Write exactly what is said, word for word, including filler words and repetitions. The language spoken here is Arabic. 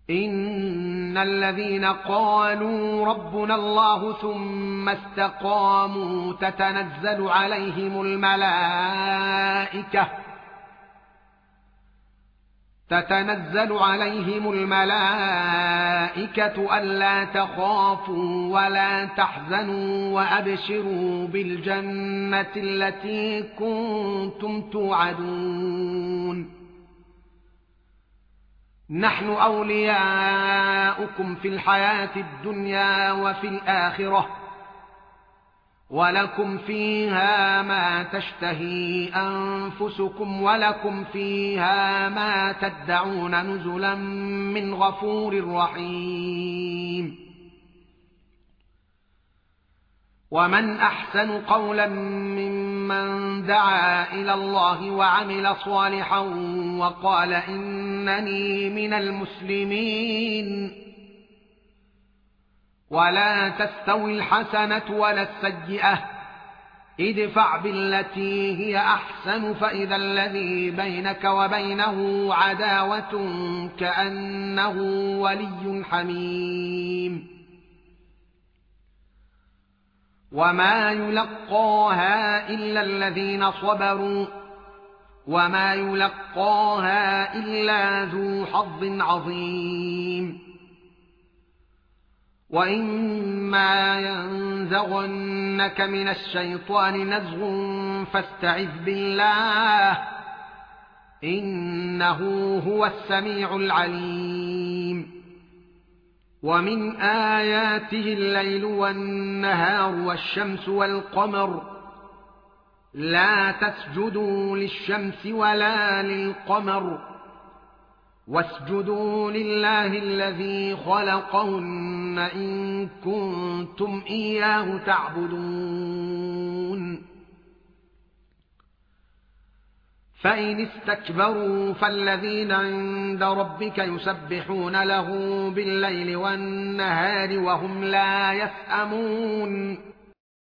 إن الذين قالوا ربنا الله ثم استقاموا تتنزل عليهم الملائكة تتنزل عليهم الملائكة ألا تخافوا ولا تحزنوا وأبشروا بالجنة التي كنتم توعدون نحن أولياؤكم في الحياة الدنيا وفي الآخرة ولكم فيها ما تشتهي أنفسكم ولكم فيها ما تدعون نزلا من غفور رحيم ومن أحسن قولا ممن دعا إلى الله وعمل صالحا وقال إنني من المسلمين ولا تستوي الحسنة ولا السيئة ادفع بالتي هي أحسن فإذا الذي بينك وبينه عداوة كأنه ولي حميم وما يلقاها إلا الذين صبروا وما يلقاها إلا ذو حظ عظيم وإما ينزغنك من الشيطان نزغ فاستعذ بالله إنه هو السميع العليم ومن آياته الليل والنهار والشمس والقمر لا تسجدوا للشمس ولا للقمر واسجدوا لله الذي خلقهن إن كنتم إياه تعبدون فإن استكبروا فالذين عند ربك يسبحون له بالليل والنهار وهم لا يسأمون